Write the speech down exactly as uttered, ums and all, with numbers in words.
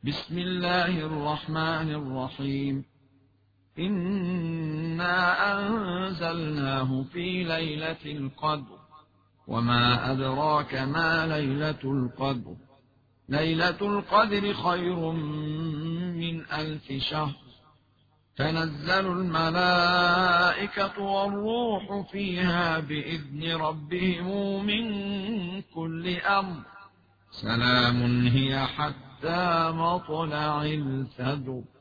بسم الله الرحمن الرحيم. إنا أنزلناه في ليلة القدر، وما أدراك ما ليلة القدر. ليلة القدر خير من ألف شهر. تنزل الملائكة والروح فيها بإذن ربهم من كل أمر، سلام هي حتى مطلع الفجر.